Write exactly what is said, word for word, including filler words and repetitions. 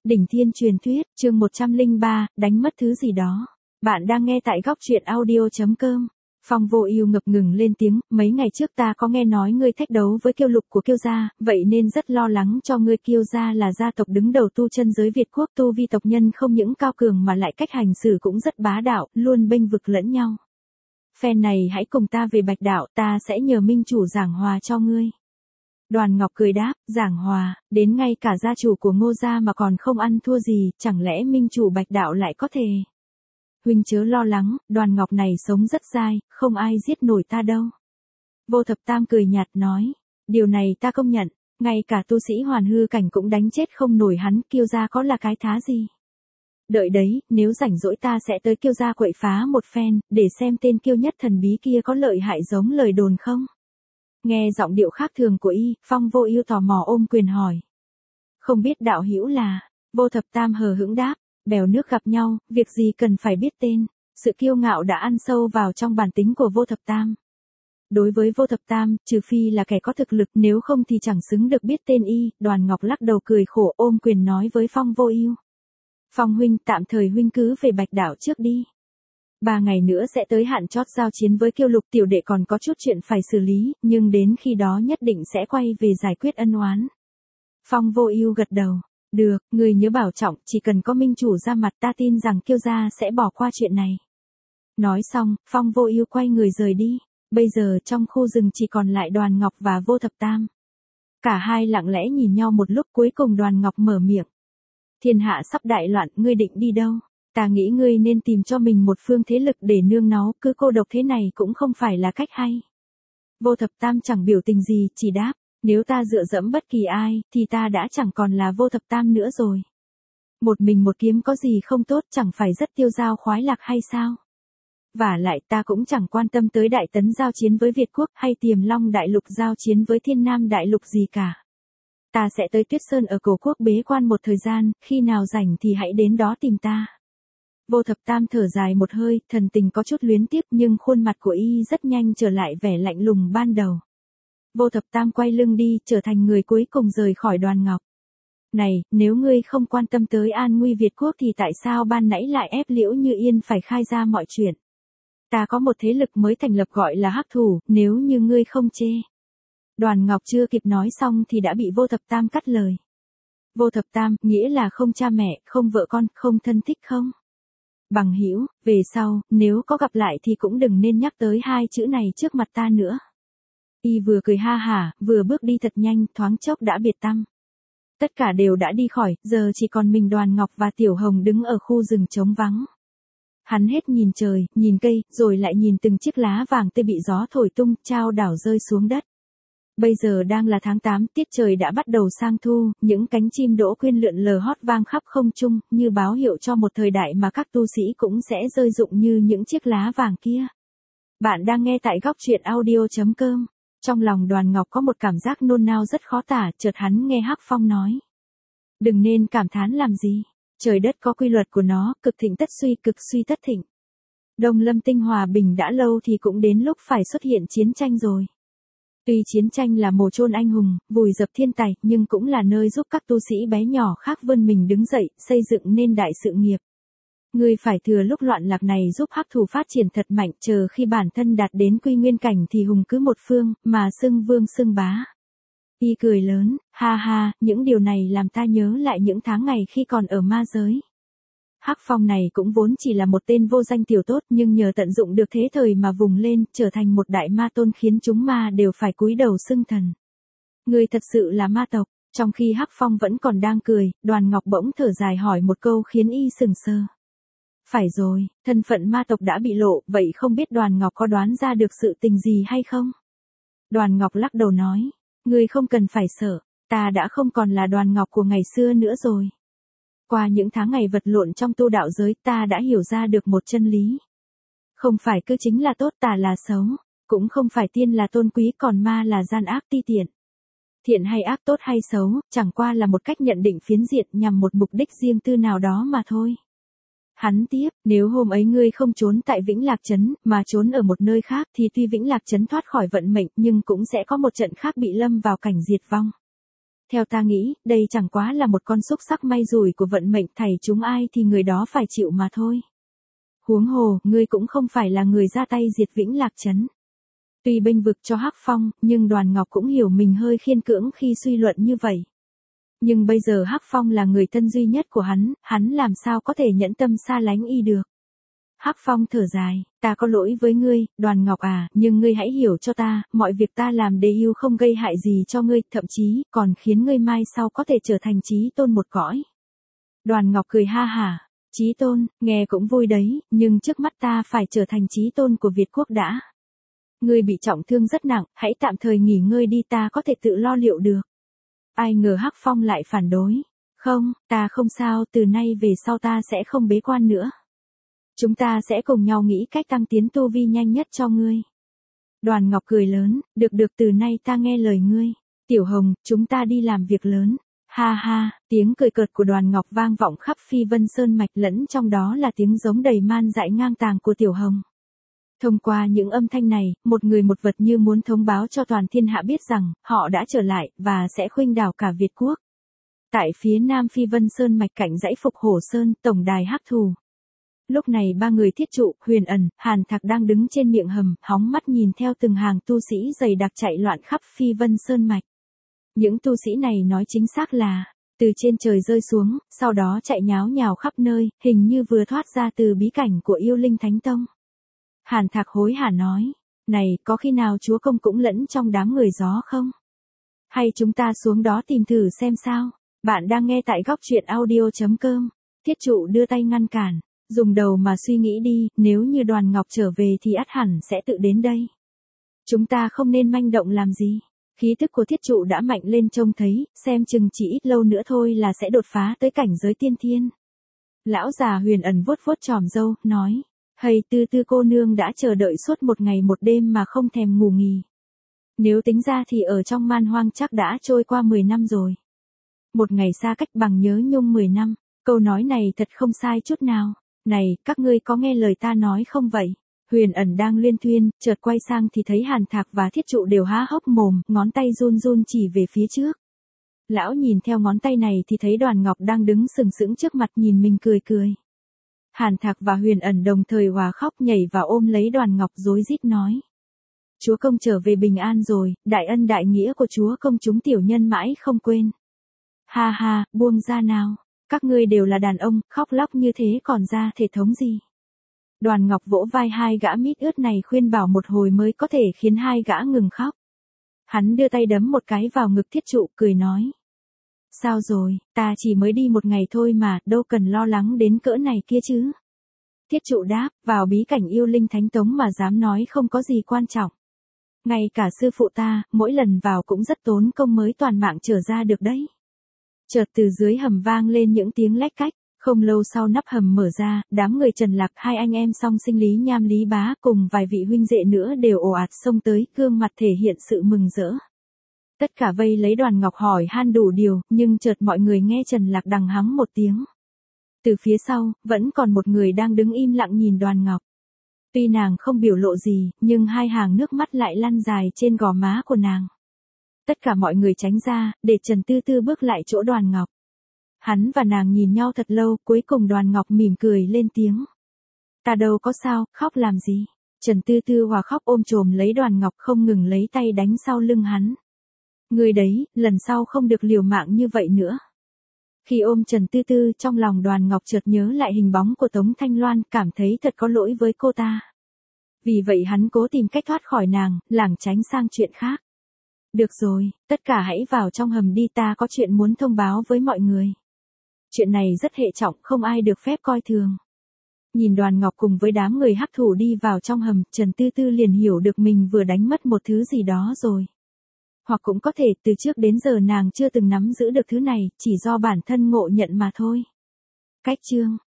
Đỉnh Thiên Truyền Thuyết, chương một trăm lẻ ba, đánh mất thứ gì đó. Bạn đang nghe tại góc truyện audio.com. Phong Vô Ưu ngập ngừng lên tiếng, mấy ngày trước ta có nghe nói ngươi thách đấu với Kiêu Lục của Kiêu gia, vậy nên rất lo lắng cho ngươi. Kiêu gia là gia tộc đứng đầu tu chân giới Việt quốc, tu vi tộc nhân không những cao cường mà lại cách hành xử cũng rất bá đạo, luôn bênh vực lẫn nhau. Phen này hãy cùng ta về Bạch Đạo, ta sẽ nhờ minh chủ giảng hòa cho ngươi. Đoàn Ngọc cười đáp, giảng hòa, đến ngay cả gia chủ của Ngô gia mà còn không ăn thua gì, chẳng lẽ minh chủ Bạch Đạo lại có thể? Huynh chớ lo lắng, Đoàn Ngọc này sống rất dai, không ai giết nổi ta đâu. Vô Thập Tam cười nhạt nói, điều này ta công nhận, ngay cả tu sĩ hoàn hư cảnh cũng đánh chết không nổi hắn. Kiêu gia có là cái thá gì? Đợi đấy, nếu rảnh rỗi ta sẽ tới Kiêu gia quậy phá một phen, để xem tên Kiêu nhất thần bí kia có lợi hại giống lời đồn không. Nghe giọng điệu khác thường của y, Phong Vô Ưu tò mò ôm quyền hỏi. Không biết đạo hữu là? Vô Thập Tam hờ hững đáp, bèo nước gặp nhau, việc gì cần phải biết tên. Sự kiêu ngạo đã ăn sâu vào trong bản tính của Vô Thập Tam. Đối với Vô Thập Tam, trừ phi là kẻ có thực lực, nếu không thì chẳng xứng được biết tên y. Đoàn Ngọc lắc đầu cười khổ, ôm quyền nói với Phong Vô Ưu. Phong huynh, tạm thời huynh cứ về Bạch Đạo trước đi. Ba ngày nữa sẽ tới hạn chót giao chiến với Kiêu Lục, tiểu đệ còn có chút chuyện phải xử lý, nhưng đến khi đó nhất định sẽ quay về giải quyết ân oán. Phong Vô Ưu gật đầu, được, người nhớ bảo trọng, chỉ cần có minh chủ ra mặt ta tin rằng Kiêu gia sẽ bỏ qua chuyện này. Nói xong, Phong Vô Ưu quay người rời đi, bây giờ trong khu rừng chỉ còn lại Đoàn Ngọc và Vô Thập Tam. Cả hai lặng lẽ nhìn nhau một lúc, cuối cùng Đoàn Ngọc mở miệng. Thiên hạ sắp đại loạn, ngươi định đi đâu? Ta nghĩ ngươi nên tìm cho mình một phương thế lực để nương náu, cứ cô độc thế này cũng không phải là cách hay. Vô Thập Tam chẳng biểu tình gì, chỉ đáp, nếu ta dựa dẫm bất kỳ ai, thì ta đã chẳng còn là Vô Thập Tam nữa rồi. Một mình một kiếm có gì không tốt, chẳng phải rất tiêu dao khoái lạc hay sao? Vả lại ta cũng chẳng quan tâm tới Đại Tấn giao chiến với Việt quốc hay Tiềm Long Đại Lục giao chiến với Thiên Nam Đại Lục gì cả. Ta sẽ tới Tuyết Sơn ở Cổ Quốc bế quan một thời gian, khi nào rảnh thì hãy đến đó tìm ta. Vô Thập Tam thở dài một hơi, thần tình có chút luyến tiếc, nhưng khuôn mặt của y rất nhanh trở lại vẻ lạnh lùng ban đầu. Vô Thập Tam quay lưng đi, trở thành người cuối cùng rời khỏi Đoàn Ngọc. Này, nếu ngươi không quan tâm tới an nguy Việt quốc thì tại sao ban nãy lại ép Liễu Như Yên phải khai ra mọi chuyện? Ta có một thế lực mới thành lập gọi là Hắc Thủ, nếu như ngươi không chê. Đoàn Ngọc chưa kịp nói xong thì đã bị Vô Thập Tam cắt lời. Vô Thập Tam, nghĩa là không cha mẹ, không vợ con, không thân thích không? Bằng hữu, về sau, nếu có gặp lại thì cũng đừng nên nhắc tới hai chữ này trước mặt ta nữa. Y vừa cười ha hả, vừa bước đi thật nhanh, thoáng chốc đã biệt tăm. Tất cả đều đã đi khỏi, giờ chỉ còn mình Đoàn Ngọc và Tiểu Hồng đứng ở khu rừng trống vắng. Hắn hết nhìn trời, nhìn cây, rồi lại nhìn từng chiếc lá vàng tươi bị gió thổi tung, chao đảo rơi xuống đất. Bây giờ đang là tháng tám, tiết trời đã bắt đầu sang thu, những cánh chim đỗ quyên lượn lờ hót vang khắp không trung, như báo hiệu cho một thời đại mà các tu sĩ cũng sẽ rơi rụng như những chiếc lá vàng kia. Bạn đang nghe tại góc truyện audio.com. Trong lòng Đoàn Ngọc có một cảm giác nôn nao rất khó tả, chợt hắn nghe Hắc Phong nói. Đừng nên cảm thán làm gì, trời đất có quy luật của nó, cực thịnh tất suy, cực suy tất thịnh. Đông Lâm Tinh hòa bình đã lâu thì cũng đến lúc phải xuất hiện chiến tranh rồi. Tuy chiến tranh là mồ chôn anh hùng, vùi dập thiên tài, nhưng cũng là nơi giúp các tu sĩ bé nhỏ khác vươn mình đứng dậy, xây dựng nên đại sự nghiệp. Ngươi phải thừa lúc loạn lạc này giúp Hắc Thủ phát triển thật mạnh, chờ khi bản thân đạt đến quy nguyên cảnh thì hùng cứ một phương, mà xưng vương xưng bá. Y cười lớn, ha ha, những điều này làm ta nhớ lại những tháng ngày khi còn ở ma giới. Hắc Phong này cũng vốn chỉ là một tên vô danh tiểu tốt, nhưng nhờ tận dụng được thế thời mà vùng lên, trở thành một đại ma tôn khiến chúng ma đều phải cúi đầu xưng thần. Ngươi thật sự là ma tộc. Trong khi Hắc Phong vẫn còn đang cười, Đoàn Ngọc bỗng thở dài hỏi một câu khiến y sừng sờ. Phải rồi, thân phận ma tộc đã bị lộ, vậy không biết Đoàn Ngọc có đoán ra được sự tình gì hay không? Đoàn Ngọc lắc đầu nói, ngươi không cần phải sợ, ta đã không còn là Đoàn Ngọc của ngày xưa nữa rồi. Qua những tháng ngày vật lộn trong tu đạo giới, ta đã hiểu ra được một chân lý. Không phải cứ chính là tốt, tà là xấu, cũng không phải tiên là tôn quý, còn ma là gian ác ti tiện. Thiện hay ác, tốt hay xấu, chẳng qua là một cách nhận định phiến diện nhằm một mục đích riêng tư nào đó mà thôi. Hắn tiếp, nếu hôm ấy ngươi không trốn tại Vĩnh Lạc Trấn, mà trốn ở một nơi khác thì tuy Vĩnh Lạc Trấn thoát khỏi vận mệnh nhưng cũng sẽ có một trận khác bị lâm vào cảnh diệt vong. Theo ta nghĩ, đây chẳng quá là một con xúc xắc may rủi của vận mệnh, thảy chúng ai thì người đó phải chịu mà thôi. Huống hồ, ngươi cũng không phải là người ra tay diệt Vĩnh Lạc Trấn. Tuy bênh vực cho Hắc Phong, nhưng Đoàn Ngọc cũng hiểu mình hơi khiên cưỡng khi suy luận như vậy. Nhưng bây giờ Hắc Phong là người thân duy nhất của hắn, hắn làm sao có thể nhẫn tâm xa lánh y được. Hắc Phong thở dài, ta có lỗi với ngươi, Đoàn Ngọc à, nhưng ngươi hãy hiểu cho ta, mọi việc ta làm để yêu không gây hại gì cho ngươi, thậm chí còn khiến ngươi mai sau có thể trở thành chí tôn một cõi. Đoàn Ngọc cười ha hả, chí tôn, nghe cũng vui đấy, nhưng trước mắt ta phải trở thành chí tôn của Việt quốc đã. Ngươi bị trọng thương rất nặng, hãy tạm thời nghỉ ngơi đi, ta có thể tự lo liệu được. Ai ngờ Hắc Phong lại phản đối, không, ta không sao, từ nay về sau ta sẽ không bế quan nữa. Chúng ta sẽ cùng nhau nghĩ cách tăng tiến tu vi nhanh nhất cho ngươi. Đoàn Ngọc cười lớn, được được, từ nay ta nghe lời ngươi. Tiểu Hồng, chúng ta đi làm việc lớn. Ha ha, tiếng cười cợt của Đoàn Ngọc vang vọng khắp Phi Vân Sơn mạch, lẫn trong đó là tiếng giống đầy man dại ngang tàng của Tiểu Hồng. Thông qua những âm thanh này, một người một vật như muốn thông báo cho toàn thiên hạ biết rằng, họ đã trở lại, và sẽ khuynh đảo cả Việt quốc. Tại phía nam Phi Vân Sơn mạch cạnh dãy Phục Hổ Sơn, tổng đài Hắc Thù. Lúc này ba người Thiết Trụ, Huyền Ẩn, Hàn Thạc đang đứng trên miệng hầm, hóng mắt nhìn theo từng hàng tu sĩ dày đặc chạy loạn khắp Phi Vân Sơn mạch. Những tu sĩ này nói chính xác là, từ trên trời rơi xuống, sau đó chạy nháo nhào khắp nơi, hình như vừa thoát ra từ bí cảnh của Yêu Linh Thánh Tông. Hàn Thạc hối hả nói, này, có khi nào chúa công cũng lẫn trong đám người gió không? Hay chúng ta xuống đó tìm thử xem sao? Bạn đang nghe tại góc truyện audio chấm com. Thiết Trụ đưa tay ngăn cản, dùng đầu mà suy nghĩ đi, nếu như Đoàn Ngọc trở về thì ắt hẳn sẽ tự đến đây. Chúng ta không nên manh động làm gì. Khí tức của Thiết Trụ đã mạnh lên, trông thấy, xem chừng chỉ ít lâu nữa thôi là sẽ đột phá tới cảnh giới tiên thiên. Lão già Huyền Ẩn vuốt vuốt chòm râu, nói, hầy Tư Tư cô nương đã chờ đợi suốt một ngày một đêm mà không thèm ngủ nghỉ. Nếu tính ra thì ở trong man hoang chắc đã trôi qua mười năm rồi. Một ngày xa cách bằng nhớ nhung mười năm, câu nói này thật không sai chút nào. Này, các ngươi có nghe lời ta nói không vậy? Huyền Ẩn đang luyên thuyên, chợt quay sang thì thấy Hàn Thạc và Thiết Trụ đều há hốc mồm, ngón tay run run chỉ về phía trước. Lão nhìn theo ngón tay này thì thấy Đoàn Ngọc đang đứng sừng sững trước mặt nhìn mình cười cười. Hàn Thạc và Huyền Ẩn đồng thời hòa khóc nhảy vào ôm lấy Đoàn Ngọc rối rít nói. Chúa công trở về bình an rồi, đại ân đại nghĩa của chúa công chúng tiểu nhân mãi không quên. Ha ha, buông ra nào. Các ngươi đều là đàn ông, khóc lóc như thế còn ra thể thống gì? Đoàn Ngọc vỗ vai hai gã mít ướt này khuyên bảo một hồi mới có thể khiến hai gã ngừng khóc. Hắn đưa tay đấm một cái vào ngực Thiết Trụ, cười nói. Sao rồi, ta chỉ mới đi một ngày thôi mà, đâu cần lo lắng đến cỡ này kia chứ. Thiết Trụ đáp, vào bí cảnh Yêu Linh Thánh Tông mà dám nói không có gì quan trọng. Ngay cả sư phụ ta, mỗi lần vào cũng rất tốn công mới toàn mạng trở ra được đấy. Chợt từ dưới hầm vang lên những tiếng lách cách, không lâu sau nắp hầm mở ra, đám người Trần Lạc, hai anh em song sinh Lý Nham Lý Bá cùng vài vị huynh đệ nữa đều ồ ạt xông tới, gương mặt thể hiện sự mừng rỡ. Tất cả vây lấy Đoàn Ngọc hỏi han đủ điều, nhưng chợt mọi người nghe Trần Lạc đằng hắng một tiếng. Từ phía sau, vẫn còn một người đang đứng im lặng nhìn Đoàn Ngọc. Tuy nàng không biểu lộ gì, nhưng hai hàng nước mắt lại lăn dài trên gò má của nàng. Tất cả mọi người tránh ra, để Trần Tư Tư bước lại chỗ Đoàn Ngọc. Hắn và nàng nhìn nhau thật lâu, cuối cùng Đoàn Ngọc mỉm cười lên tiếng. Ta đâu có sao, khóc làm gì? Trần Tư Tư hòa khóc ôm chồm lấy Đoàn Ngọc không ngừng lấy tay đánh sau lưng hắn. Người đấy, lần sau không được liều mạng như vậy nữa. Khi ôm Trần Tư Tư, trong lòng Đoàn Ngọc chợt nhớ lại hình bóng của Tống Thanh Loan, cảm thấy thật có lỗi với cô ta. Vì vậy hắn cố tìm cách thoát khỏi nàng, lảng tránh sang chuyện khác. Được rồi, tất cả hãy vào trong hầm đi, ta có chuyện muốn thông báo với mọi người. Chuyện này rất hệ trọng, không ai được phép coi thường. Nhìn Đoàn Ngọc cùng với đám người Hắc Thủ đi vào trong hầm, Trần Tư Tư liền hiểu được mình vừa đánh mất một thứ gì đó rồi. Hoặc cũng có thể từ trước đến giờ nàng chưa từng nắm giữ được thứ này, chỉ do bản thân ngộ nhận mà thôi. Cách chương